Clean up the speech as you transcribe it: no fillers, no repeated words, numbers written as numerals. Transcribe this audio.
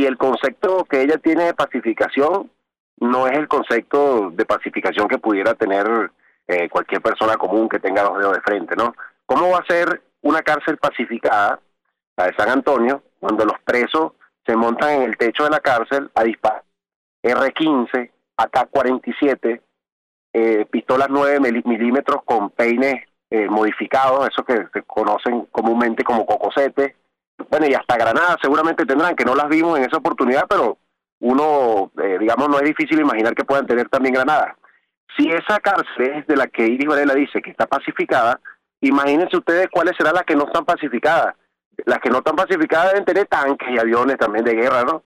y el concepto que ella tiene de pacificación no es el concepto de pacificación que pudiera tener cualquier persona común que tenga dos dedos de frente, ¿no? ¿Cómo va a ser una cárcel pacificada, la de San Antonio, cuando los presos se montan en el techo de la cárcel a disparar R-15, AK-47, pistolas 9 milímetros con peines modificados, esos que se conocen comúnmente como cocosetes, bueno, y hasta granadas seguramente tendrán, que no las vimos en esa oportunidad, pero uno, digamos, no es difícil imaginar que puedan tener también granadas. Si esa cárcel es de la que Iris Varela dice que está pacificada, imagínense ustedes cuáles serán las que no están pacificadas. Las que no están pacificadas deben tener tanques y aviones también de guerra, ¿no?